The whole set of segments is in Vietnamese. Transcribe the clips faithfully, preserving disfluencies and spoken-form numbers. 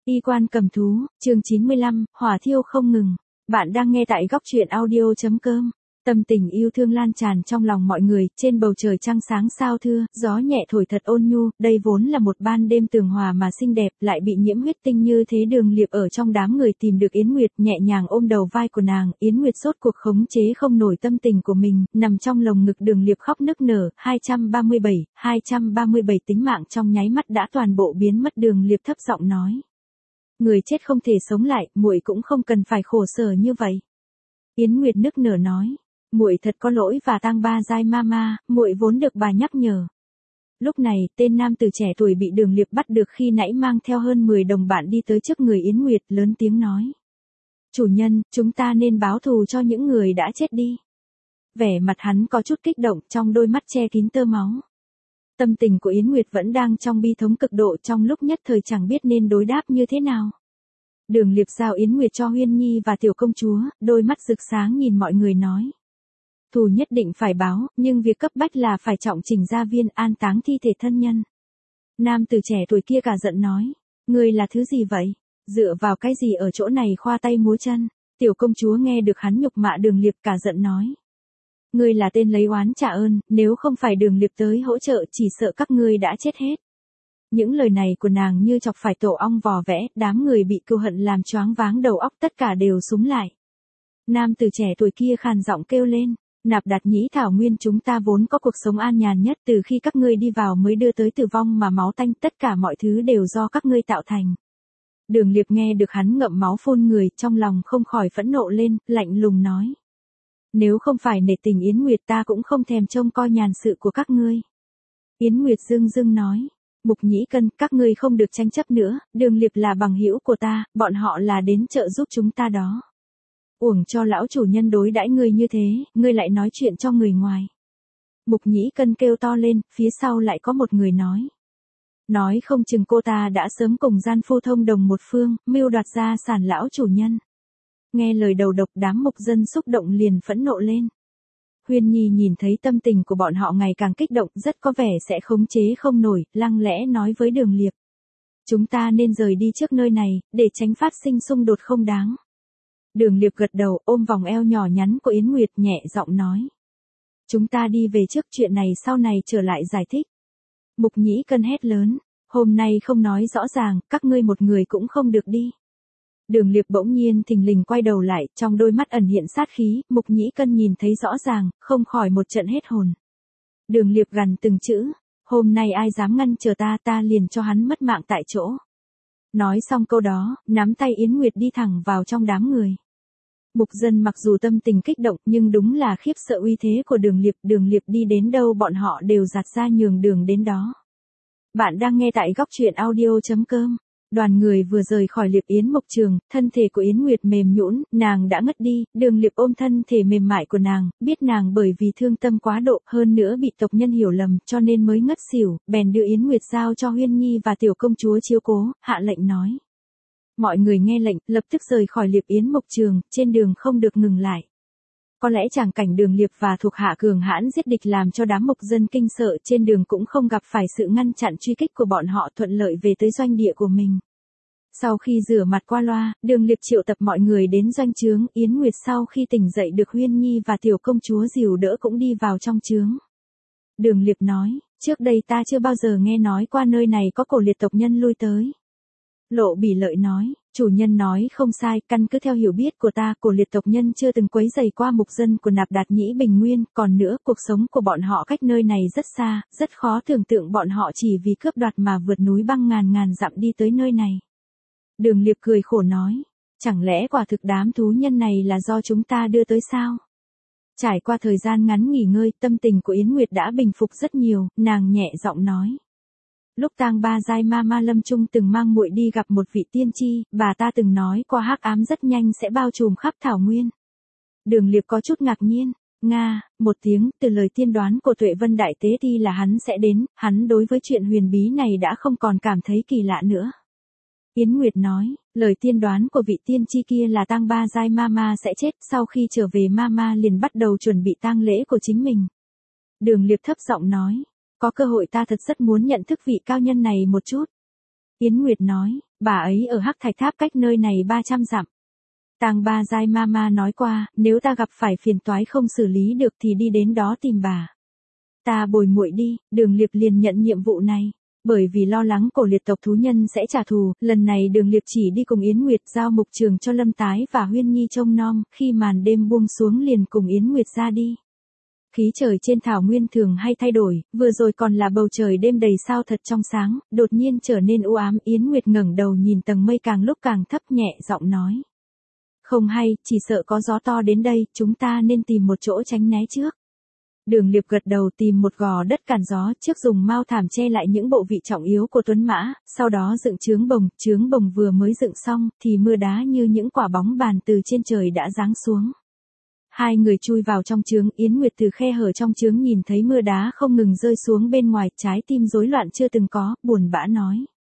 Y quan cầm thú, chương chín mươi lăm, hỏa thiêu không ngừng. Bạn đang nghe tại góc truyện audio chấm com. Tâm tình yêu thương lan tràn trong lòng mọi người, trên bầu trời trăng sáng sao thưa, gió nhẹ thổi thật ôn nhu, đây vốn là một ban đêm tường hòa mà xinh đẹp, lại bị nhiễm huyết tinh như thế. Đường Liệp ở trong đám người tìm được Yến Nguyệt, nhẹ nhàng ôm đầu vai của nàng, Yến Nguyệt sốt cuộc khống chế không nổi tâm tình của mình, nằm trong lồng ngực Đường Liệp khóc nức nở. Hai trăm ba mươi bảy, hai trăm ba mươi bảy tính mạng trong nháy mắt đã toàn bộ biến mất. Đường Liệp thấp giọng nói: người chết không thể sống lại, muội cũng không cần phải khổ sở như vậy. Yến Nguyệt nức nở nói: muội thật có lỗi và tang ba giai mama, muội vốn được bà nhắc nhở. Lúc này, tên nam tử trẻ tuổi bị Đường Liệp bắt được khi nãy mang theo hơn mười đồng bạn đi tới trước người Yến Nguyệt, lớn tiếng nói: chủ nhân, chúng ta nên báo thù cho những người đã chết đi. Vẻ mặt hắn có chút kích động, trong đôi mắt che kín tơ máu. Tâm tình của Yến Nguyệt vẫn đang trong bi thống cực độ, trong lúc nhất thời chẳng biết nên đối đáp như thế nào. Đường Liệp giao Yến Nguyệt cho Huyên Nhi và tiểu công chúa, đôi mắt rực sáng nhìn mọi người nói: thù nhất định phải báo, nhưng việc cấp bách là phải trọng chỉnh gia viên, an táng thi thể thân nhân. Nam tử trẻ tuổi kia cả giận nói: ngươi là thứ gì vậy? Dựa vào cái gì ở chỗ này khoa tay múa chân? Tiểu công chúa nghe được hắn nhục mạ Đường Liệp cả giận nói: ngươi là tên lấy oán trả ơn, nếu không phải Đường Liệp tới hỗ trợ chỉ sợ các ngươi đã chết hết. Những lời này của nàng như chọc phải tổ ong vò vẽ, đám người bị cừu hận làm choáng váng đầu óc tất cả đều súng lại. Nam tử trẻ tuổi kia khàn giọng kêu lên: Nạp Đạt Nhĩ Thảo Nguyên, chúng ta vốn có cuộc sống an nhàn nhất, từ khi các ngươi đi vào mới đưa tới tử vong mà máu tanh, tất cả mọi thứ đều do các ngươi tạo thành. Đường Liệp nghe được hắn ngậm máu phun người, trong lòng không khỏi phẫn nộ lên, lạnh lùng nói: nếu không phải nể tình Yến Nguyệt ta cũng không thèm trông coi nhàn sự của các ngươi. Yến Nguyệt dưng dưng nói: Mục Nhĩ Cân, các ngươi không được tranh chấp nữa, Đường Liệp là bằng hữu của ta, bọn họ là đến trợ giúp chúng ta đó. Uổng cho lão chủ nhân đối đãi ngươi như thế, ngươi lại nói chuyện cho người ngoài. Mục Nhĩ Cân kêu to lên, phía sau lại có một người nói: nói không chừng cô ta đã sớm cùng gian phu thông đồng một phương, mưu đoạt gia sản lão chủ nhân. Nghe lời đầu độc, đám mục dân xúc động liền phẫn nộ lên. Huyên Nhi nhìn thấy tâm tình của bọn họ ngày càng kích động, rất có vẻ sẽ khống chế không nổi, lăng lẽ nói với Đường Liệp: chúng ta nên rời đi trước nơi này, để tránh phát sinh xung đột không đáng. Đường Liệp gật đầu, ôm vòng eo nhỏ nhắn của Yến Nguyệt, nhẹ giọng nói: chúng ta đi về trước, chuyện này sau này trở lại giải thích. Mục Nhĩ Cân hét lớn: hôm nay không nói rõ ràng, các ngươi một người cũng không được đi. Đường Liệp bỗng nhiên thình lình quay đầu lại, trong đôi mắt ẩn hiện sát khí, Mục Nhĩ Cân nhìn thấy rõ ràng, không khỏi một trận hết hồn. Đường Liệp gằn từng chữ: hôm nay ai dám ngăn trở ta, ta liền cho hắn mất mạng tại chỗ. Nói xong câu đó, nắm tay Yến Nguyệt đi thẳng vào trong đám người. Mục dân mặc dù tâm tình kích động, nhưng đúng là khiếp sợ uy thế của Đường Liệp, Đường Liệp đi đến đâu bọn họ đều giạt ra nhường đường đến đó. Bạn đang nghe tại góc truyện audio chấm com. Đoàn người vừa rời khỏi Liệp Yến Mộc Trường, thân thể của Yến Nguyệt mềm nhũn, nàng đã ngất đi. Đường Liệp ôm thân thể mềm mại của nàng, biết nàng bởi vì thương tâm quá độ, hơn nữa bị tộc nhân hiểu lầm, cho nên mới ngất xỉu, bèn đưa Yến Nguyệt giao cho Huyên Nhi và tiểu công chúa chiếu cố, hạ lệnh nói: mọi người nghe lệnh, lập tức rời khỏi Liệp Yến Mộc Trường, trên đường không được ngừng lại. Có lẽ tràng cảnh Đường Liệp và thuộc hạ cường hãn giết địch làm cho đám mộc dân kinh sợ, trên đường cũng không gặp phải sự ngăn chặn truy kích của bọn họ, thuận lợi về tới doanh địa của mình. Sau khi rửa mặt qua loa, Đường Liệp triệu tập mọi người đến doanh trướng, Yến Nguyệt sau khi tỉnh dậy được Huyên Nhi và tiểu công chúa dìu đỡ cũng đi vào trong trướng. Đường Liệp nói: trước đây ta chưa bao giờ nghe nói qua nơi này có cổ liệt tộc nhân lui tới. Lộ Bỉ Lợi nói: chủ nhân nói không sai, căn cứ theo hiểu biết của ta, cổ liệt tộc nhân chưa từng quấy rầy qua mục dân của Nạp Đạt Nhĩ Bình Nguyên, còn nữa, cuộc sống của bọn họ cách nơi này rất xa, rất khó tưởng tượng bọn họ chỉ vì cướp đoạt mà vượt núi băng ngàn ngàn dặm đi tới nơi này. Đường Liệp cười khổ nói: chẳng lẽ quả thực đám thú nhân này là do chúng ta đưa tới sao? Trải qua thời gian ngắn nghỉ ngơi, tâm tình của Yến Nguyệt đã bình phục rất nhiều, nàng nhẹ giọng nói: lúc tang ba giai ma ma lâm trung từng mang muội đi gặp một vị tiên tri, bà ta từng nói qua hắc ám rất nhanh sẽ bao trùm khắp thảo nguyên. Đường Liệp có chút ngạc nhiên. Nga, một tiếng, từ lời tiên đoán của Tuệ Vân Đại Tế Ti là hắn sẽ đến, hắn đối với chuyện huyền bí này đã không còn cảm thấy kỳ lạ nữa. Yến Nguyệt nói: lời tiên đoán của vị tiên tri kia là tang ba giai Mama sẽ chết, sau khi trở về Mama liền bắt đầu chuẩn bị tang lễ của chính mình. Đường Liệp thấp giọng nói: có cơ hội ta thật rất muốn nhận thức vị cao nhân này một chút. Yến Nguyệt nói: bà ấy ở Hắc Thạch Tháp cách nơi này ba trăm dặm. Tang Ba Giai Mama nói qua, nếu ta gặp phải phiền toái không xử lý được thì đi đến đó tìm bà. Ta bồi muội đi, Đường Liệp liền nhận nhiệm vụ này. Bởi vì lo lắng cổ liệt tộc thú nhân sẽ trả thù, lần này Đường Liệp chỉ đi cùng Yến Nguyệt giao mục trường cho Lâm Tái và Huyên Nhi trông nom, khi màn đêm buông xuống liền cùng Yến Nguyệt ra đi. Khí trời trên thảo nguyên thường hay thay đổi, vừa rồi còn là bầu trời đêm đầy sao thật trong sáng, đột nhiên trở nên u ám. Yến Nguyệt ngẩng đầu nhìn tầng mây càng lúc càng thấp, nhẹ giọng nói. Không hay, chỉ sợ có gió to đến đây, chúng ta nên tìm một chỗ tránh né trước. Đường Liệp gật đầu, tìm một gò đất cản gió, trước dùng mao thảm che lại những bộ vị trọng yếu của tuấn mã, sau đó dựng chướng bồng, chướng bồng vừa mới dựng xong, thì mưa đá như những quả bóng bàn từ trên trời đã giáng xuống. Hai người chui vào trong chướng, Yến Nguyệt từ khe hở trong chướng nhìn thấy mưa đá không ngừng rơi xuống bên ngoài, trái tim rối loạn chưa từng có, buồn bã nói.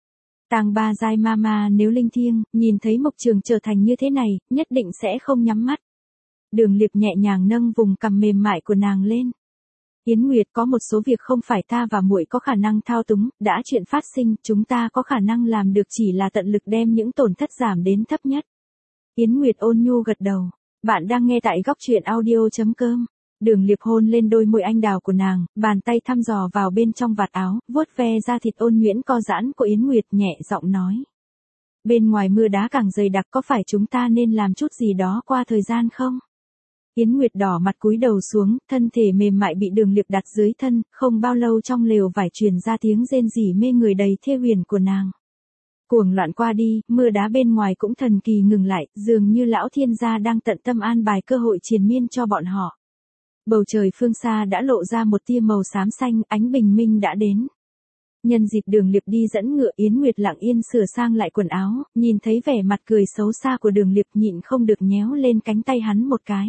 Tang Ba Giai Mama nếu linh thiêng, nhìn thấy mộc trường trở thành như thế này, nhất định sẽ không nhắm mắt. Đường Liệp nhẹ nhàng nâng vùng cằm mềm mại của nàng lên. Yến Nguyệt, có một số việc không phải ta và muội có khả năng thao túng, đã chuyện phát sinh, chúng ta có khả năng làm được chỉ là tận lực đem những tổn thất giảm đến thấp nhất. Yến Nguyệt ôn nhu gật đầu. Bạn đang nghe tại góc truyện audio chấm com. Đường Liệp hôn lên đôi môi anh đào của nàng, bàn tay thăm dò vào bên trong vạt áo, vuốt ve da thịt ôn nhuyễn co giãn của Yến Nguyệt, nhẹ giọng nói. Bên ngoài mưa đá càng dày đặc, có phải chúng ta nên làm chút gì đó qua thời gian không? Yến Nguyệt đỏ mặt cúi đầu xuống, thân thể mềm mại bị Đường Liệp đặt dưới thân, không bao lâu trong lều vải truyền ra tiếng rên rỉ mê người đầy thê huyền của nàng. Cuồng loạn qua đi, mưa đá bên ngoài cũng thần kỳ ngừng lại, dường như lão thiên gia đang tận tâm an bài cơ hội triền miên cho bọn họ. Bầu trời phương xa đã lộ ra một tia màu xám xanh, ánh bình minh đã đến. Nhân dịp Đường Liệp đi dẫn ngựa, Yến Nguyệt lặng yên sửa sang lại quần áo, nhìn thấy vẻ mặt cười xấu xa của Đường Liệp, nhịn không được nhéo lên cánh tay hắn một cái.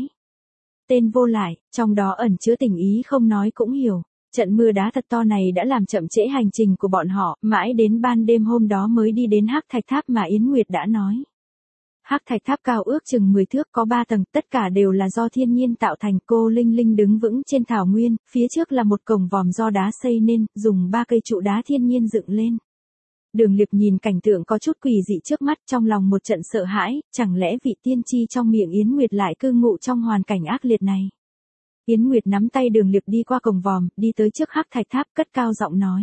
Tên vô lại, trong đó ẩn chứa tình ý không nói cũng hiểu. Trận mưa đá thật to này đã làm chậm trễ hành trình của bọn họ, mãi đến ban đêm hôm đó mới đi đến Hắc Thạch Tháp mà Yến Nguyệt đã nói. Hắc Thạch Tháp cao ước chừng mười thước, có ba tầng, tất cả đều là do thiên nhiên tạo thành. Cô Linh Linh đứng vững trên thảo nguyên, phía trước là một cổng vòm do đá xây nên, dùng ba cây trụ đá thiên nhiên dựng lên. Đường Liệp nhìn cảnh tượng có chút quỷ dị trước mắt, trong lòng một trận sợ hãi, chẳng lẽ vị tiên tri trong miệng Yến Nguyệt lại cư ngụ trong hoàn cảnh ác liệt này. Yến Nguyệt nắm tay Đường Liệp đi qua cổng vòm, đi tới trước Hắc Thạch Tháp, cất cao giọng nói.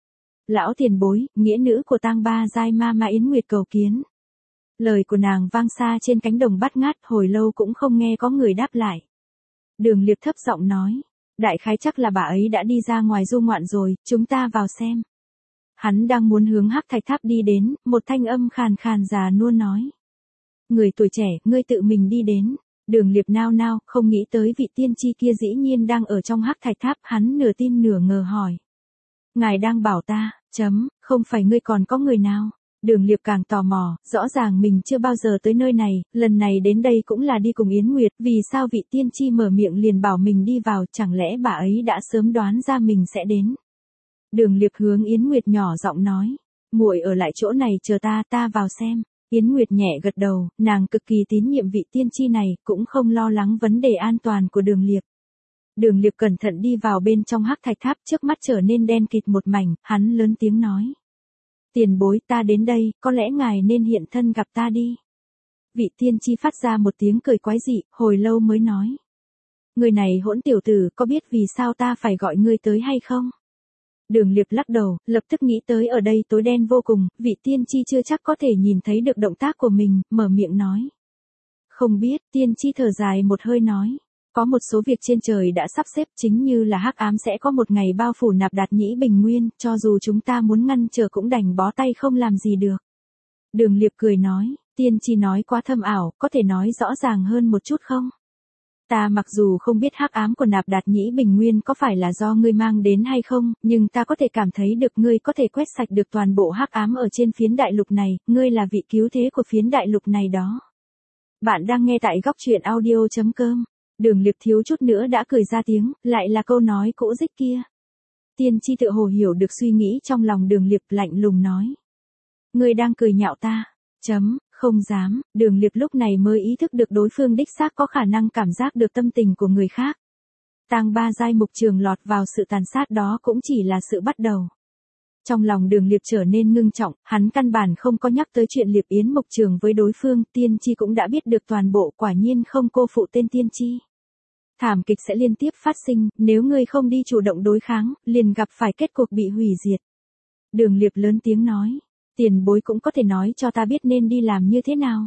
Lão tiền bối, nghĩa nữ của Tang Ba Giai Mama Yến Nguyệt cầu kiến. Lời của nàng vang xa trên cánh đồng bát ngát, hồi lâu cũng không nghe có người đáp lại. Đường Liệp thấp giọng nói. Đại khái chắc là bà ấy đã đi ra ngoài du ngoạn rồi, chúng ta vào xem. Hắn đang muốn hướng Hắc Thạch Tháp đi đến, một thanh âm khàn khàn già nua nói. Người tuổi trẻ, ngươi tự mình đi đến. Đường Liệp nao nao, không nghĩ tới vị tiên tri kia dĩ nhiên đang ở trong Hắc Thạch Tháp, hắn nửa tin nửa ngờ hỏi. Ngài đang bảo ta, chấm, không phải ngươi còn có người nào? Đường Liệp càng tò mò, rõ ràng mình chưa bao giờ tới nơi này, lần này đến đây cũng là đi cùng Yến Nguyệt, vì sao vị tiên tri mở miệng liền bảo mình đi vào, chẳng lẽ bà ấy đã sớm đoán ra mình sẽ đến? Đường Liệp hướng Yến Nguyệt nhỏ giọng nói, muội ở lại chỗ này chờ ta, ta vào xem. Yến Nguyệt nhẹ gật đầu, nàng cực kỳ tín nhiệm vị tiên tri này, cũng không lo lắng vấn đề an toàn của Đường Liệp. Đường Liệp cẩn thận đi vào bên trong Hắc Thạch Tháp, trước mắt trở nên đen kịt một mảnh, hắn lớn tiếng nói. Tiền bối, ta đến đây, có lẽ ngài nên hiện thân gặp ta đi. Vị tiên tri phát ra một tiếng cười quái dị, hồi lâu mới nói. Người này hỗn tiểu tử, có biết vì sao ta phải gọi ngươi tới hay không? Đường Liệp lắc đầu, lập tức nghĩ tới ở đây tối đen vô cùng, vị tiên tri chưa chắc có thể nhìn thấy được động tác của mình, mở miệng nói. Không biết, tiên tri thở dài một hơi nói. Có một số việc trên trời đã sắp xếp, chính như là hắc ám sẽ có một ngày bao phủ Nạp Đạt Nhĩ Bình Nguyên, cho dù chúng ta muốn ngăn trở cũng đành bó tay không làm gì được. Đường Liệp cười nói, tiên tri nói quá thâm ảo, có thể nói rõ ràng hơn một chút không? Ta mặc dù không biết hắc ám của Nạp Đạt Nhĩ Bình Nguyên có phải là do ngươi mang đến hay không, nhưng ta có thể cảm thấy được ngươi có thể quét sạch được toàn bộ hắc ám ở trên phiến đại lục này, ngươi là vị cứu thế của phiến đại lục này đó. Bạn đang nghe tại góc truyện audio chấm com. Đường Liệp thiếu chút nữa đã cười ra tiếng, lại là câu nói cũ rích kia. Tiên tri tự hồ hiểu được suy nghĩ trong lòng Đường Liệp, lạnh lùng nói. Ngươi đang cười nhạo ta. Chấm, không dám. Đường Liệp lúc này mới ý thức được đối phương đích xác có khả năng cảm giác được tâm tình của người khác. Tang Ba Giai mục trường lọt vào sự tàn sát đó cũng chỉ là sự bắt đầu. Trong lòng Đường Liệp trở nên ngưng trọng, hắn căn bản không có nhắc tới chuyện Liệp Yến Mộc Trường với đối phương, tiên tri cũng đã biết được toàn bộ, quả nhiên không cô phụ tên tiên tri. Thảm kịch sẽ liên tiếp phát sinh, nếu ngươi không đi chủ động đối kháng, liền gặp phải kết cục bị hủy diệt. Đường Liệp lớn tiếng nói, tiền bối cũng có thể nói cho ta biết nên đi làm như thế nào.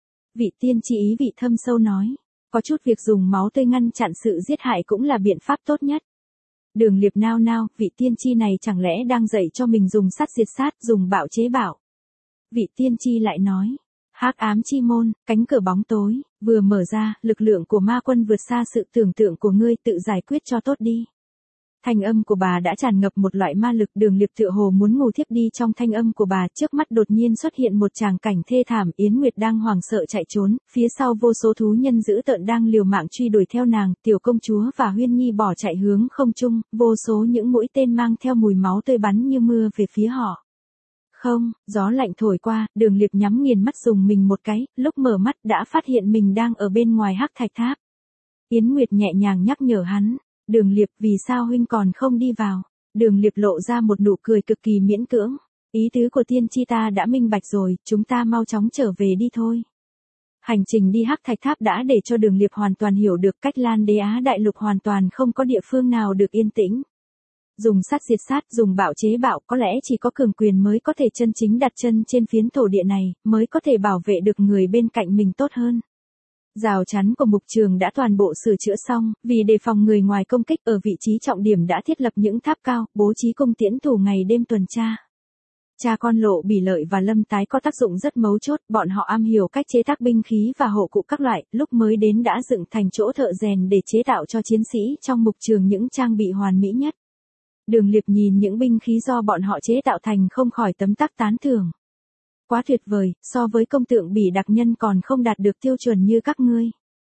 Vị tiên tri ý vị thâm sâu nói, có chút việc dùng máu tươi ngăn chặn sự giết hại cũng là biện pháp tốt nhất. Đường Liệp nao nao, vị tiên tri này chẳng lẽ đang dạy cho mình dùng sắt diệt sát, dùng bạo chế bạo. Vị tiên tri lại nói, hắc ám chi môn, cánh cửa bóng tối, vừa mở ra, lực lượng của ma quân vượt xa sự tưởng tượng của ngươi, tự giải quyết cho tốt đi. Thanh âm của bà đã tràn ngập một loại ma lực, Đường Liệp tựa hồ muốn ngủ thiếp đi trong thanh âm của bà, trước mắt đột nhiên xuất hiện một tràng cảnh thê thảm, Yến Nguyệt đang hoảng sợ chạy trốn, phía sau vô số thú nhân dữ tợn đang liều mạng truy đuổi theo nàng, tiểu công chúa và Huyên Nhi bỏ chạy hướng không trung, vô số những mũi tên mang theo mùi máu tươi bắn như mưa về phía họ. Không, gió lạnh thổi qua, Đường Liệp nhắm nghiền mắt dùng mình một cái, lúc mở mắt đã phát hiện mình đang ở bên ngoài hắc thạch tháp. Yến Nguyệt nhẹ nhàng nhắc nhở hắn, Đường Liệp, vì sao huynh còn không đi vào? Đường Liệp lộ ra một nụ cười cực kỳ miễn cưỡng. Ý tứ của tiên tri ta đã minh bạch rồi, chúng ta mau chóng trở về đi thôi. Hành trình đi hắc thạch tháp đã để cho Đường Liệp hoàn toàn hiểu được cách Lan Đế Á đại lục hoàn toàn không có địa phương nào được yên tĩnh. Dùng sát diệt sát, dùng bạo chế bạo, có lẽ chỉ có cường quyền mới có thể chân chính đặt chân trên phiến thổ địa này, mới có thể bảo vệ được người bên cạnh mình tốt hơn. Rào chắn của mục trường đã toàn bộ sửa chữa xong, vì đề phòng người ngoài công kích, ở vị trí trọng điểm đã thiết lập những tháp cao, bố trí cung tiễn thủ ngày đêm tuần tra. Cha con Lộ Bỉ Lợi và Lâm Tái có tác dụng rất mấu chốt, bọn họ am hiểu cách chế tác binh khí và hộ cụ các loại, lúc mới đến đã dựng thành chỗ thợ rèn để chế tạo cho chiến sĩ trong mục trường những trang bị hoàn mỹ nhất. Đường Liệp nhìn những binh khí do bọn họ chế tạo thành không khỏi tấm tắc tán thưởng. Quá tuyệt vời, so với công tượng Bỉ đặc nhân còn không đạt được tiêu chuẩn như các ngươi.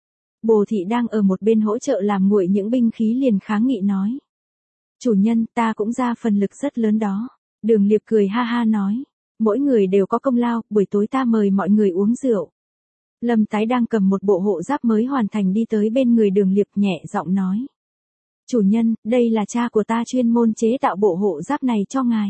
Bồ thị đang ở một bên hỗ trợ làm nguội những binh khí liền kháng nghị nói. Chủ nhân, ta cũng ra phần lực rất lớn đó. Đường Liệp cười ha ha nói. Mỗi người đều có công lao, buổi tối ta mời mọi người uống rượu. Lâm Tái đang cầm một bộ hộ giáp mới hoàn thành đi tới bên người Đường Liệp nhẹ giọng nói. Chủ nhân, đây là cha của ta chuyên môn chế tạo bộ hộ giáp này cho ngài.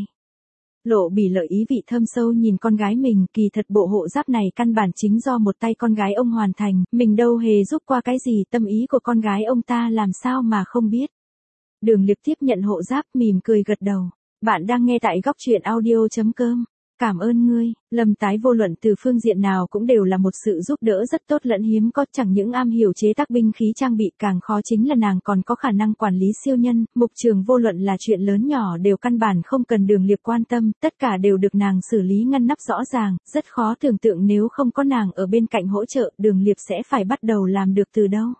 Lộ Bỉ Lợi ý vị thâm sâu nhìn con gái mình, kỳ thật bộ hộ giáp này căn bản chính do một tay con gái ông hoàn thành, mình đâu hề giúp qua cái gì, tâm ý của con gái ông ta làm sao mà không biết. Đường Liệp tiếp nhận hộ giáp, mỉm cười gật đầu. Bạn đang nghe tại góc truyện audio chấm com. Cảm ơn ngươi. Lâm Tái vô luận từ phương diện nào cũng đều là một sự giúp đỡ rất tốt lẫn hiếm có, chẳng những am hiểu chế tác binh khí trang bị, càng khó chính là nàng còn có khả năng quản lý siêu nhân, mục trường vô luận là chuyện lớn nhỏ đều căn bản không cần Đường Liệp quan tâm, tất cả đều được nàng xử lý ngăn nắp rõ ràng, rất khó tưởng tượng nếu không có nàng ở bên cạnh hỗ trợ, Đường Liệp sẽ phải bắt đầu làm được từ đâu.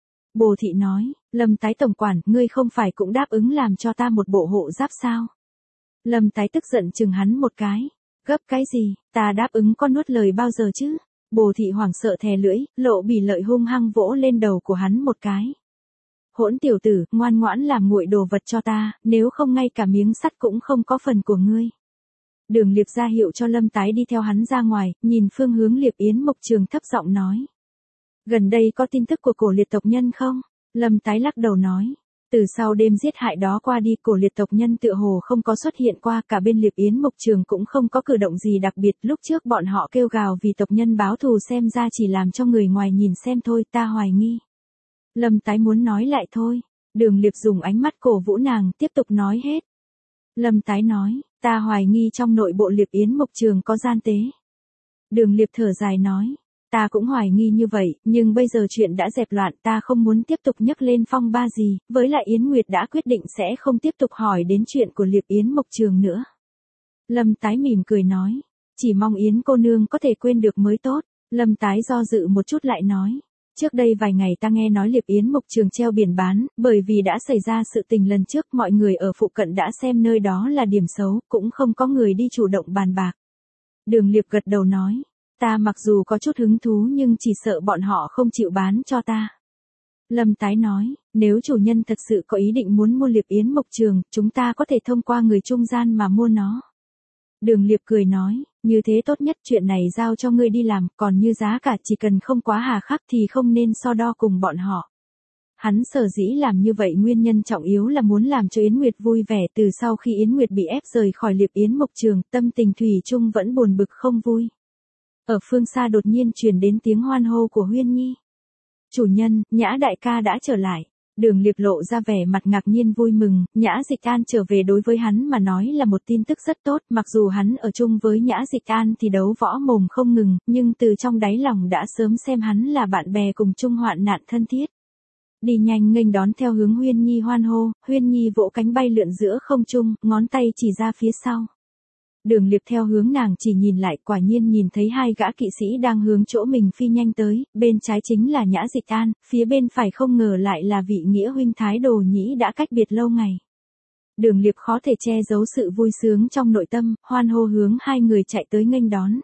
Bồ thị nói, Lâm Tái tổng quản, ngươi không phải cũng đáp ứng làm cho ta một bộ hộ giáp sao? Lâm Tái tức giận chừng hắn một cái. Gấp cái gì, ta đáp ứng con nuốt lời bao giờ chứ? Bồ thị hoảng sợ thè lưỡi, Lộ Bỉ Lợi hung hăng vỗ lên đầu của hắn một cái. Hỗn tiểu tử, ngoan ngoãn làm nguội đồ vật cho ta, nếu không ngay cả miếng sắt cũng không có phần của ngươi. Đường Liệp ra hiệu cho Lâm Tái đi theo hắn ra ngoài, nhìn phương hướng Liệp Yến Mộc Trường thấp giọng nói. Gần đây có tin tức của cổ liệt tộc nhân không? Lâm Tái lắc đầu nói. Từ sau đêm giết hại đó qua đi, cổ liệt tộc nhân tựa hồ không có xuất hiện qua, cả bên Liệp Yến Mộc Trường cũng không có cử động gì đặc biệt, lúc trước bọn họ kêu gào vì tộc nhân báo thù xem ra chỉ làm cho người ngoài nhìn xem thôi, ta hoài nghi. Lâm Tái muốn nói lại thôi, Đường Liệp dùng ánh mắt cổ vũ nàng, tiếp tục nói hết. Lâm Tái nói, ta hoài nghi trong nội bộ Liệp Yến Mộc Trường có gian tế. Đường Liệp thở dài nói. Ta cũng hoài nghi như vậy, nhưng bây giờ chuyện đã dẹp loạn, ta không muốn tiếp tục nhắc lên phong ba gì, với lại Yến Nguyệt đã quyết định sẽ không tiếp tục hỏi đến chuyện của Liệp Yến Mộc Trường nữa. Lâm Tái mỉm cười nói, chỉ mong Yến cô nương có thể quên được mới tốt. Lâm Tái do dự một chút lại nói, trước đây vài ngày ta nghe nói Liệp Yến Mộc Trường treo biển bán, bởi vì đã xảy ra sự tình lần trước, mọi người ở phụ cận đã xem nơi đó là điểm xấu, cũng không có người đi chủ động bàn bạc. Đường Liệp gật đầu nói. Ta mặc dù có chút hứng thú nhưng chỉ sợ bọn họ không chịu bán cho ta. Lâm Tái nói, nếu chủ nhân thật sự có ý định muốn mua Liệp Yến Mộc Trường, chúng ta có thể thông qua người trung gian mà mua nó. Đường Liệp cười nói, như thế tốt nhất, chuyện này giao cho ngươi đi làm, còn như giá cả chỉ cần không quá hà khắc thì không nên so đo cùng bọn họ. Hắn sở dĩ làm như vậy nguyên nhân trọng yếu là muốn làm cho Yến Nguyệt vui vẻ, từ sau khi Yến Nguyệt bị ép rời khỏi Liệp Yến Mộc Trường, tâm tình thủy chung vẫn buồn bực không vui. Ở phương xa đột nhiên truyền đến tiếng hoan hô của Huyên Nhi. Chủ nhân, Nhã đại ca đã trở lại. Đường Liệp lộ ra vẻ mặt ngạc nhiên vui mừng, Nhã Dịch An trở về đối với hắn mà nói là một tin tức rất tốt, mặc dù hắn ở chung với Nhã Dịch An thì đấu võ mồm không ngừng, nhưng từ trong đáy lòng đã sớm xem hắn là bạn bè cùng chung hoạn nạn thân thiết. Đi nhanh nghênh đón theo hướng Huyên Nhi hoan hô, Huyên Nhi vỗ cánh bay lượn giữa không trung, ngón tay chỉ ra phía sau. Đường Liệp theo hướng nàng chỉ nhìn lại, quả nhiên nhìn thấy hai gã kỵ sĩ đang hướng chỗ mình phi nhanh tới, bên trái chính là Nhã Dịch An, phía bên phải không ngờ lại là vị nghĩa huynh Thái Đồ Nhĩ đã cách biệt lâu ngày. Đường Liệp khó thể che giấu sự vui sướng trong nội tâm, hoan hô hướng hai người chạy tới nghênh đón.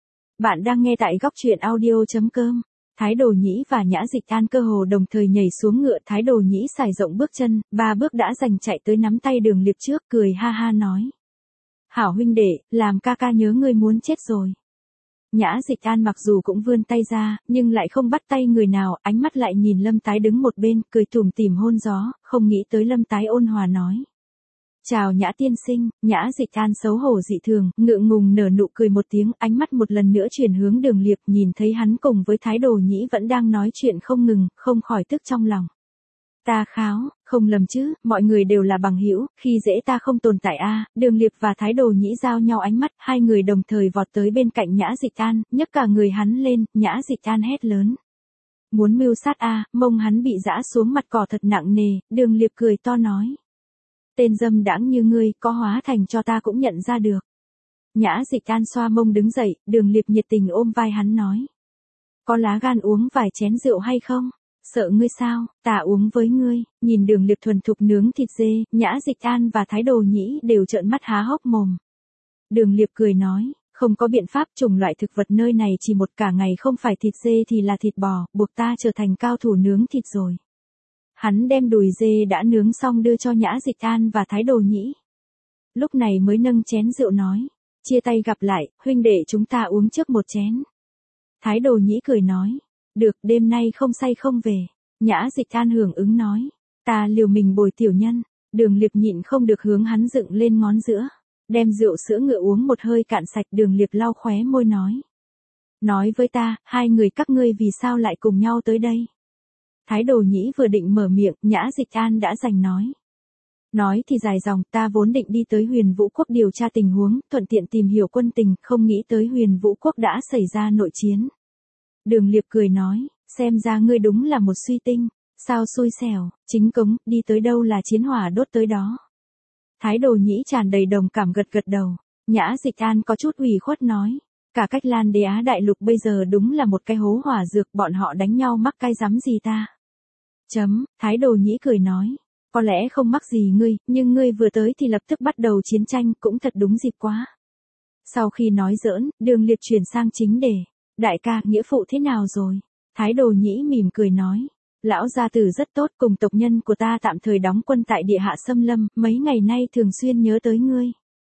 Bạn đang nghe tại góc truyện audio chấm com. Thái Đồ Nhĩ và Nhã Dịch An cơ hồ đồng thời nhảy xuống ngựa, Thái Đồ Nhĩ xài rộng bước chân, ba bước đã giành chạy tới nắm tay Đường Liệp trước, cười ha ha nói. Hảo huynh đệ, làm ca ca nhớ ngươi muốn chết rồi. Nhã Dịch An mặc dù cũng vươn tay ra, nhưng lại không bắt tay người nào, ánh mắt lại nhìn Lâm Tái đứng một bên, cười tủm tỉm hôn gió, không nghĩ tới Lâm Tái ôn hòa nói. Chào Nhã tiên sinh, Nhã Dịch An xấu hổ dị thường, ngượng ngùng nở nụ cười một tiếng, ánh mắt một lần nữa chuyển hướng Đường Liệp, nhìn thấy hắn cùng với Thái Đồ Nhĩ vẫn đang nói chuyện không ngừng, không khỏi tức trong lòng. Ta kháo, không lầm chứ, mọi người đều là bằng hữu, khi dễ ta không tồn tại a. À. Đường Liệp và Thái Đồ Nhĩ giao nhau ánh mắt, hai người đồng thời vọt tới bên cạnh Nhã Dịch An, nhấc cả người hắn lên, Nhã Dịch An hét lớn. Muốn mưu sát a, à, mông hắn bị giã xuống mặt cỏ thật nặng nề, Đường Liệp cười to nói. Tên dâm đãng như ngươi, có hóa thành cho ta cũng nhận ra được. Nhã Dịch An xoa mông đứng dậy, Đường Liệp nhiệt tình ôm vai hắn nói. Có lá gan uống vài chén rượu hay không? Sợ ngươi sao, ta uống với ngươi. Nhìn Đường Liệp thuần thục nướng thịt dê, Nhã Dịch An và Thái Đồ Nhĩ đều trợn mắt há hốc mồm. Đường Liệp cười nói, không có biện pháp, chủng loại thực vật nơi này chỉ một cả ngày không phải thịt dê thì là thịt bò, buộc ta trở thành cao thủ nướng thịt rồi. Hắn đem đùi dê đã nướng xong đưa cho Nhã Dịch An và Thái Đồ Nhĩ. Lúc này mới nâng chén rượu nói, chia tay gặp lại, huynh đệ chúng ta uống trước một chén. Thái Đồ Nhĩ cười nói. Được, đêm nay không say không về. Nhã Dịch An hưởng ứng nói. Ta liều mình bồi tiểu nhân. Đường Liệp nhịn không được hướng hắn dựng lên ngón giữa. Đem rượu sữa ngựa uống một hơi cạn sạch, Đường Liệp lau khóe môi nói. Nói với ta, hai người các ngươi vì sao lại cùng nhau tới đây? Thái Đồ Nhĩ vừa định mở miệng, Nhã Dịch An đã giành nói. Nói thì dài dòng, ta vốn định đi tới Huyền Vũ Quốc điều tra tình huống, thuận tiện tìm hiểu quân tình, không nghĩ tới Huyền Vũ Quốc đã xảy ra nội chiến. Đường Liệp cười nói, xem ra ngươi đúng là một suy tinh, sao xui xẻo, chính cống, đi tới đâu là chiến hỏa đốt tới đó. Thái Đồ Nhĩ tràn đầy đồng cảm gật gật đầu, Nhã Dịch An có chút ủy khuất nói, cả Cách Lan Đế Á đại lục bây giờ đúng là một cái hố hỏa dược, bọn họ đánh nhau mắc cái rắm gì ta. Chấm, Thái Đồ Nhĩ cười nói, có lẽ không mắc gì ngươi, nhưng ngươi vừa tới thì lập tức bắt đầu chiến tranh, cũng thật đúng dịp quá. Sau khi nói giỡn, Đường Liệp chuyển sang chính đề. Đại ca, nghĩa phụ thế nào rồi? Thái Đồ Nhĩ mỉm cười nói. Lão gia tử rất tốt, cùng tộc nhân của ta tạm thời đóng quân tại địa hạ xâm lâm, mấy ngày nay thường xuyên nhớ tới ngươi.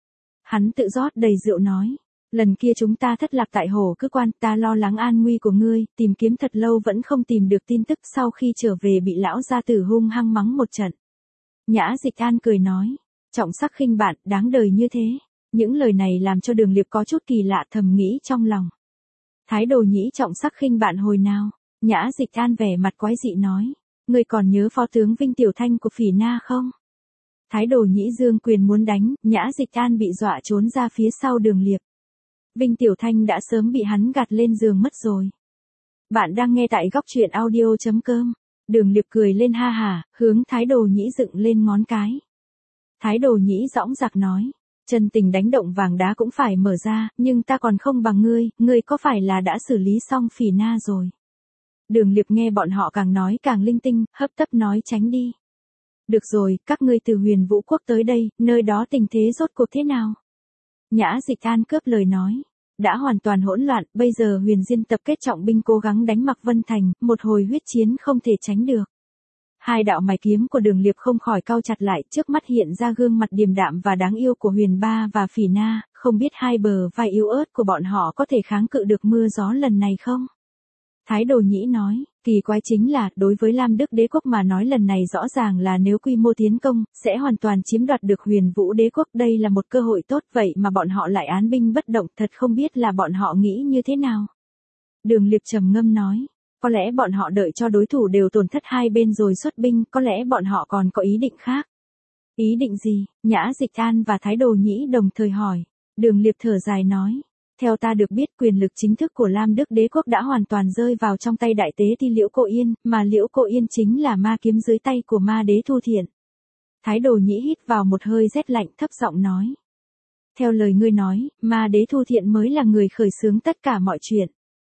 Hắn tự rót đầy rượu nói. Lần kia chúng ta thất lạc tại hồ cứ quan, ta lo lắng an nguy của ngươi, tìm kiếm thật lâu vẫn không tìm được tin tức, sau khi trở về bị lão gia tử hung hăng mắng một trận. Nhã Dịch An cười nói. Trọng sắc khinh bạn, đáng đời như thế. Những lời này làm cho Đường Liệp có chút kỳ lạ, thầm nghĩ trong lòng. Thái Đồ Nhĩ trọng sắc khinh bạn hồi nào? Nhã Dịch An vẻ mặt quái dị nói. Ngươi còn nhớ phó tướng Vinh Tiểu Thanh của Phỉ Na không? Thái Đồ Nhĩ dương quyền muốn đánh, Nhã Dịch An bị dọa trốn ra phía sau Đường Liệp. Vinh Tiểu Thanh đã sớm bị hắn gạt lên giường mất rồi. Bạn đang nghe tại góc truyện audio chấm com. Đường Liệp cười lên ha hả, hướng Thái Đồ Nhĩ dựng lên ngón cái. Thái Đồ Nhĩ dõng dạc nói. Chân tình đánh động vàng đá cũng phải mở ra, nhưng ta còn không bằng ngươi, ngươi có phải là đã xử lý xong Phỉ Na rồi? Đường Liệp nghe bọn họ càng nói càng linh tinh, hấp tấp nói tránh đi. Được rồi, các ngươi từ Huyền Vũ Quốc tới đây, nơi đó tình thế rốt cuộc thế nào? Nhã Dịch An cướp lời nói. Đã hoàn toàn hỗn loạn, bây giờ Huyền Diên tập kết trọng binh cố gắng đánh Mạc Vân Thành, một hồi huyết chiến không thể tránh được. Hai đạo mày kiếm của Đường Liệp không khỏi cau chặt lại, trước mắt hiện ra gương mặt điềm đạm và đáng yêu của Huyền Ba và Phỉ Na, không biết hai bờ vai yếu ớt của bọn họ có thể kháng cự được mưa gió lần này không? Thái Đồ Nhĩ nói, kỳ quái chính là, đối với Lam Đức đế quốc mà nói lần này rõ ràng là nếu quy mô tiến công, sẽ hoàn toàn chiếm đoạt được Huyền Vũ đế quốc, đây là một cơ hội tốt vậy mà bọn họ lại án binh bất động, thật không biết là bọn họ nghĩ như thế nào. Đường Liệp trầm ngâm nói, có lẽ bọn họ đợi cho đối thủ đều tổn thất hai bên rồi xuất binh, có lẽ bọn họ còn có ý định khác. Ý định gì? Nhã Dịch An và Thái Đồ Nhĩ đồng thời hỏi. Đường Liệp thở dài nói, theo ta được biết quyền lực chính thức của Lam Đức đế quốc đã hoàn toàn rơi vào trong tay đại tế ti Liễu Cô Yên, mà Liễu Cô Yên chính là ma kiếm dưới tay của ma đế Thu Thiện. Thái Đồ Nhĩ hít vào một hơi rét lạnh, thấp giọng nói. Theo lời ngươi nói, ma đế Thu Thiện mới là người khởi xướng tất cả mọi chuyện.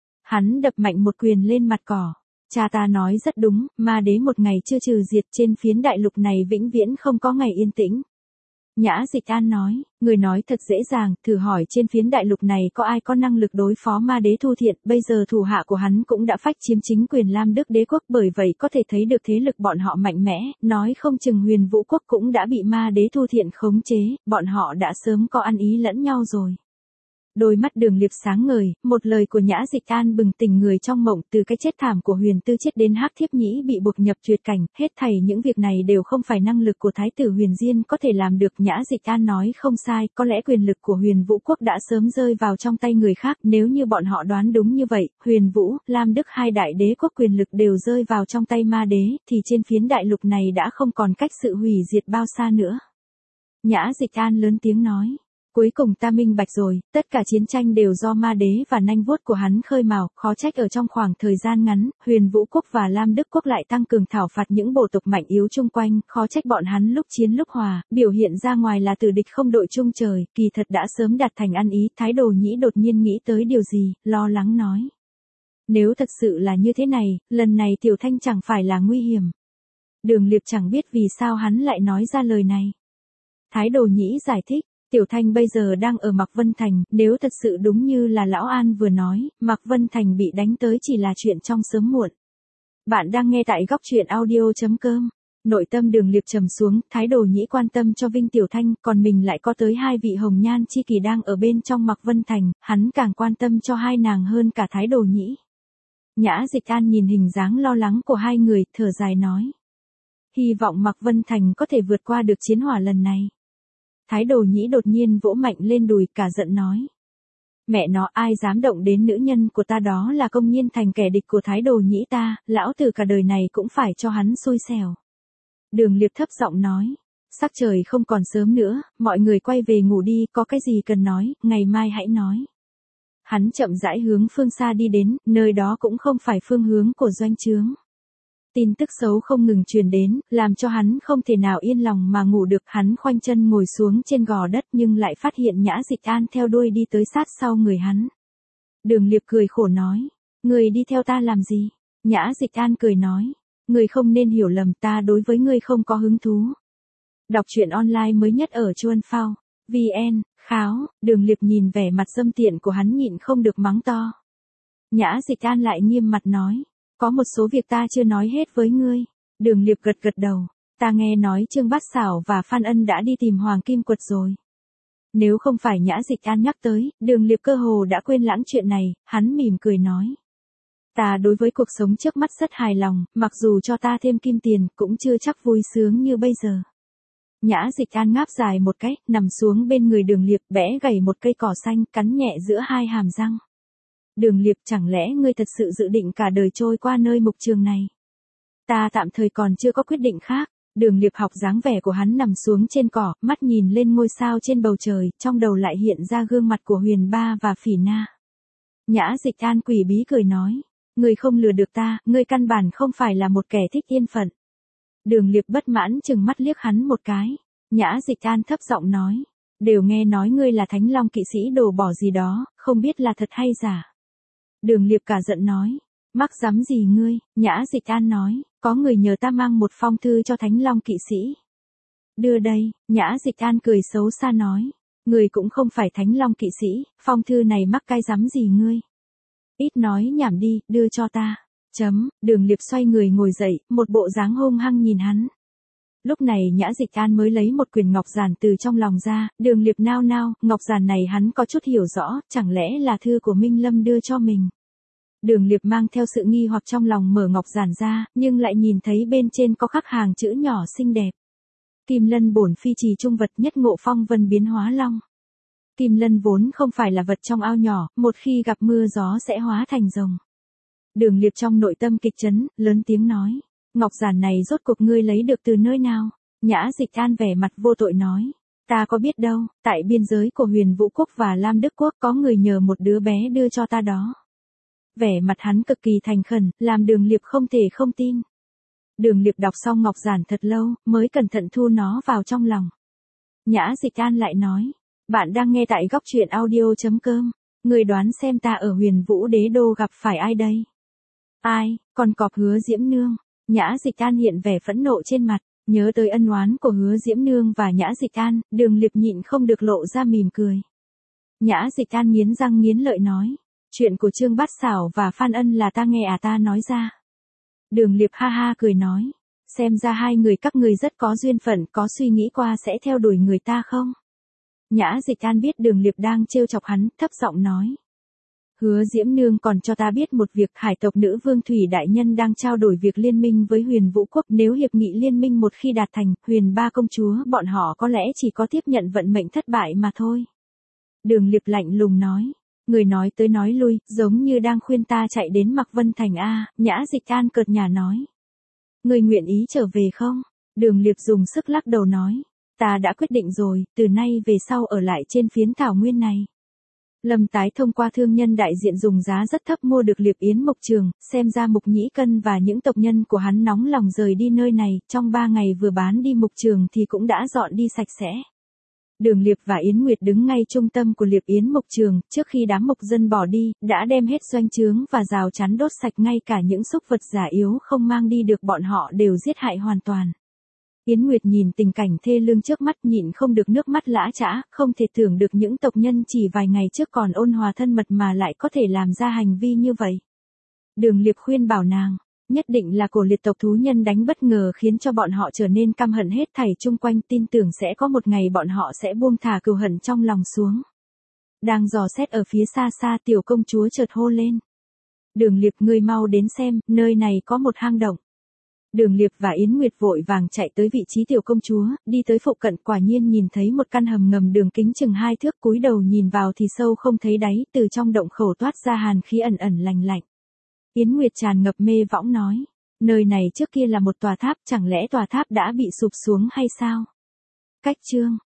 Hắn đập mạnh một quyền lên mặt cỏ. Cha ta nói rất đúng, ma đế một ngày chưa trừ diệt trên phiến đại lục này vĩnh viễn không có ngày yên tĩnh. Nhã Dịch An nói, người nói thật dễ dàng, thử hỏi trên phiến đại lục này có ai có năng lực đối phó ma đế Thu Thiện, bây giờ thủ hạ của hắn cũng đã phách chiếm chính quyền Lam Đức đế quốc, bởi vậy có thể thấy được thế lực bọn họ mạnh mẽ, nói không chừng Huyền Vũ quốc cũng đã bị ma đế Thu Thiện khống chế, bọn họ đã sớm có ăn ý lẫn nhau rồi. Đôi mắt Đường Liệp sáng ngời, một lời của Nhã Dịch An bừng tỉnh người trong mộng, từ cái chết thảm của Huyền Tư Chết đến Hắc Thiếp Nhĩ bị buộc nhập tuyệt cảnh, hết thảy những việc này đều không phải năng lực của Thái tử Huyền Diên có thể làm được. Nhã Dịch An nói không sai, có lẽ quyền lực của Huyền Vũ quốc đã sớm rơi vào trong tay người khác, nếu như bọn họ đoán đúng như vậy, Huyền Vũ, Lam Đức hai đại đế quốc quyền lực đều rơi vào trong tay ma đế, thì trên phiến đại lục này đã không còn cách sự hủy diệt bao xa nữa. Nhã Dịch An lớn tiếng nói. Cuối cùng ta minh bạch rồi, tất cả chiến tranh đều do ma đế và nanh vuốt của hắn khơi mào, khó trách ở trong khoảng thời gian ngắn, Huyền Vũ quốc và Lam Đức quốc lại tăng cường thảo phạt những bộ tộc mạnh yếu chung quanh, khó trách bọn hắn lúc chiến lúc hòa, biểu hiện ra ngoài là tử địch không đội chung trời, kỳ thật đã sớm đạt thành ăn ý. Thái Đồ Nhĩ đột nhiên nghĩ tới điều gì, lo lắng nói. Nếu thật sự là như thế này, lần này Tiểu Thanh chẳng phải là nguy hiểm. Đường Liệp chẳng biết vì sao hắn lại nói ra lời này. Thái Đồ Nhĩ giải thích. Tiểu Thanh bây giờ đang ở Mạc Vân Thành, nếu thật sự đúng như là Lão An vừa nói, Mạc Vân Thành bị đánh tới chỉ là chuyện trong sớm muộn. Bạn đang nghe tại góc truyện audio chấm com. Nội tâm Đường Liệp trầm xuống, Thái Đồ Nhĩ quan tâm cho Vinh Tiểu Thanh, còn mình lại có tới hai vị hồng nhan chi kỷ đang ở bên trong Mạc Vân Thành, hắn càng quan tâm cho hai nàng hơn cả Thái Đồ Nhĩ. Nhã Dịch An nhìn hình dáng lo lắng của hai người, thở dài nói. Hy vọng Mạc Vân Thành có thể vượt qua được chiến hỏa lần này. Thái Đồ Nhĩ đột nhiên vỗ mạnh lên đùi, cả giận nói. Mẹ nó, ai dám động đến nữ nhân của ta đó là công nhiên thành kẻ địch của Thái Đồ Nhĩ ta, lão tử cả đời này cũng phải cho hắn xui xẻo. Đường Liệp thấp giọng nói. Sắc trời không còn sớm nữa, mọi người quay về ngủ đi, có cái gì cần nói, ngày mai hãy nói. Hắn chậm rãi hướng phương xa đi đến, nơi đó cũng không phải phương hướng của doanh trướng. Tin tức xấu không ngừng truyền đến, làm cho hắn không thể nào yên lòng mà ngủ được. Hắn khoanh chân ngồi xuống trên gò đất nhưng lại phát hiện Nhã Dịch An theo đuôi đi tới sát sau người hắn. Đường Liệp cười khổ nói, người đi theo ta làm gì? Nhã Dịch An cười nói, người không nên hiểu lầm, ta đối với ngươi không có hứng thú. Đọc truyện online mới nhất ở Chuan Phao, vn, kháo. Đường Liệp nhìn vẻ mặt dâm tiện của hắn nhịn không được mắng to. Nhã Dịch An lại nghiêm mặt nói. Có một số việc ta chưa nói hết với ngươi. Đường Liệp gật gật đầu. Ta nghe nói Trương Bát Xảo và Phan Ân đã đi tìm Hoàng Kim Quật rồi. Nếu không phải Nhã Dịch An nhắc tới, Đường Liệp cơ hồ đã quên lãng chuyện này, hắn mỉm cười nói. Ta đối với cuộc sống trước mắt rất hài lòng, mặc dù cho ta thêm kim tiền, cũng chưa chắc vui sướng như bây giờ. Nhã Dịch An ngáp dài một cái, nằm xuống bên người Đường Liệp, bẽ gảy một cây cỏ xanh, cắn nhẹ giữa hai hàm răng. Đường Liệp, chẳng lẽ ngươi thật sự dự định cả đời trôi qua nơi mục trường này? Ta tạm thời còn chưa có quyết định khác. Đường Liệp học dáng vẻ của hắn nằm xuống trên cỏ, mắt nhìn lên ngôi sao trên bầu trời, trong đầu lại hiện ra gương mặt của Huyền Ba và Phỉ Na. Nhã Dịch An quỷ bí cười nói, ngươi không lừa được ta, ngươi căn bản không phải là một kẻ thích yên phận. Đường Liệp bất mãn chừng mắt liếc hắn một cái. Nhã Dịch An thấp giọng nói, đều nghe nói ngươi là Thánh Long kỵ sĩ đồ bỏ gì đó, không biết là thật hay giả. Đường Liệp cả giận nói, mắc dám gì ngươi? Nhã Dịch An nói, có người nhờ ta mang một phong thư cho Thánh Long kỵ sĩ. Đưa đây. Nhã Dịch An cười xấu xa nói, ngươi cũng không phải Thánh Long kỵ sĩ, phong thư này mắc cái dám gì ngươi? Ít nói nhảm đi, đưa cho ta. Chấm. Đường Liệp xoay người ngồi dậy, một bộ dáng hung hăng nhìn hắn. Lúc này Nhã Dịch An mới lấy một quyển ngọc giản từ trong lòng ra. Đường Liệp nao nao, ngọc giản này hắn có chút hiểu rõ, chẳng lẽ là thư của Minh Lâm đưa cho mình. Đường Liệp mang theo sự nghi hoặc trong lòng mở ngọc giản ra, nhưng lại nhìn thấy bên trên có khắc hàng chữ nhỏ xinh đẹp. Kim lân bổn phi trì trung vật, nhất ngộ phong vân biến hóa long. Kim lân vốn không phải là vật trong ao nhỏ, một khi gặp mưa gió sẽ hóa thành rồng. Đường Liệp trong nội tâm kịch chấn, lớn tiếng nói. Ngọc giản này rốt cuộc ngươi lấy được từ nơi nào? Nhã Dịch An vẻ mặt vô tội nói. Ta có biết đâu, tại biên giới của Huyền Vũ Quốc và Lam Đức Quốc có người nhờ một đứa bé đưa cho ta đó. Vẻ mặt hắn cực kỳ thành khẩn, làm Đường Liệp không thể không tin. Đường Liệp đọc xong ngọc giản thật lâu, mới cẩn thận thu nó vào trong lòng. Nhã Dịch An lại nói. Bạn đang nghe tại góc truyện audio.com. Người đoán xem ta ở Huyền Vũ Đế Đô gặp phải ai đây? Ai, con cọp Hứa Diễm Nương. Nhã Dịch An hiện vẻ phẫn nộ trên mặt. Nhớ tới ân oán của Hứa Diễm Nương và Nhã Dịch An, Đường Liệp nhịn không được lộ ra mỉm cười. Nhã Dịch An nghiến răng nghiến lợi nói. Chuyện của Trương Bát Xảo và Phan Ân là ta nghe à ta nói ra. Đường Liệp ha ha cười nói. Xem ra hai người các người rất có duyên phận, có suy nghĩ qua sẽ theo đuổi người ta không? Nhã Dịch An biết Đường Liệp đang trêu chọc hắn, thấp giọng nói. Hứa Diễm Nương còn cho ta biết một việc, hải tộc nữ vương Thủy Đại Nhân đang trao đổi việc liên minh với Huyền Vũ Quốc, nếu hiệp nghị liên minh một khi đạt thành, Huyền Ba công chúa bọn họ có lẽ chỉ có tiếp nhận vận mệnh thất bại mà thôi. Đường Liệp lạnh lùng nói. Người nói tới nói lui, giống như đang khuyên ta chạy đến Mạc Vân Thành a. Nhã Dịch An cợt nhả nói. Người nguyện ý trở về không? Đường Liệp dùng sức lắc đầu nói. Ta đã quyết định rồi, từ nay về sau ở lại trên phiến thảo nguyên này. Lâm Tái thông qua thương nhân đại diện dùng giá rất thấp mua được Liệp Yến Mục Trường, xem ra Mục Nhĩ Cân và những tộc nhân của hắn nóng lòng rời đi nơi này, trong ba ngày vừa bán đi Mục Trường thì cũng đã dọn đi sạch sẽ. Đường Liệp và Yến Nguyệt đứng ngay trung tâm của Liệp Yến Mục Trường, trước khi đám mục dân bỏ đi, đã đem hết doanh trướng và rào chắn đốt sạch, ngay cả những súc vật già yếu không mang đi được bọn họ đều giết hại hoàn toàn. Yến Nguyệt nhìn tình cảnh thê lương trước mắt nhịn không được nước mắt lã chã, không thể tưởng được những tộc nhân chỉ vài ngày trước còn ôn hòa thân mật mà lại có thể làm ra hành vi như vậy. Đường Liệp khuyên bảo nàng, nhất định là cổ liệt tộc thú nhân đánh bất ngờ khiến cho bọn họ trở nên căm hận hết thảy chung quanh, tin tưởng sẽ có một ngày bọn họ sẽ buông thả cừu hận trong lòng xuống. Đang dò xét ở phía xa xa, tiểu công chúa chợt hô lên. Đường Liệp, ngươi mau đến xem, nơi này có một hang động. Đường Liệp và Yến Nguyệt vội vàng chạy tới vị trí tiểu công chúa, đi tới phụ cận, quả nhiên nhìn thấy một căn hầm ngầm đường kính chừng hai thước, cúi đầu nhìn vào thì sâu không thấy đáy, từ trong động khẩu toát ra hàn khí ẩn ẩn lành lạnh. Yến Nguyệt tràn ngập mê võng nói, nơi này trước kia là một tòa tháp, chẳng lẽ tòa tháp đã bị sụp xuống hay sao? Cách chương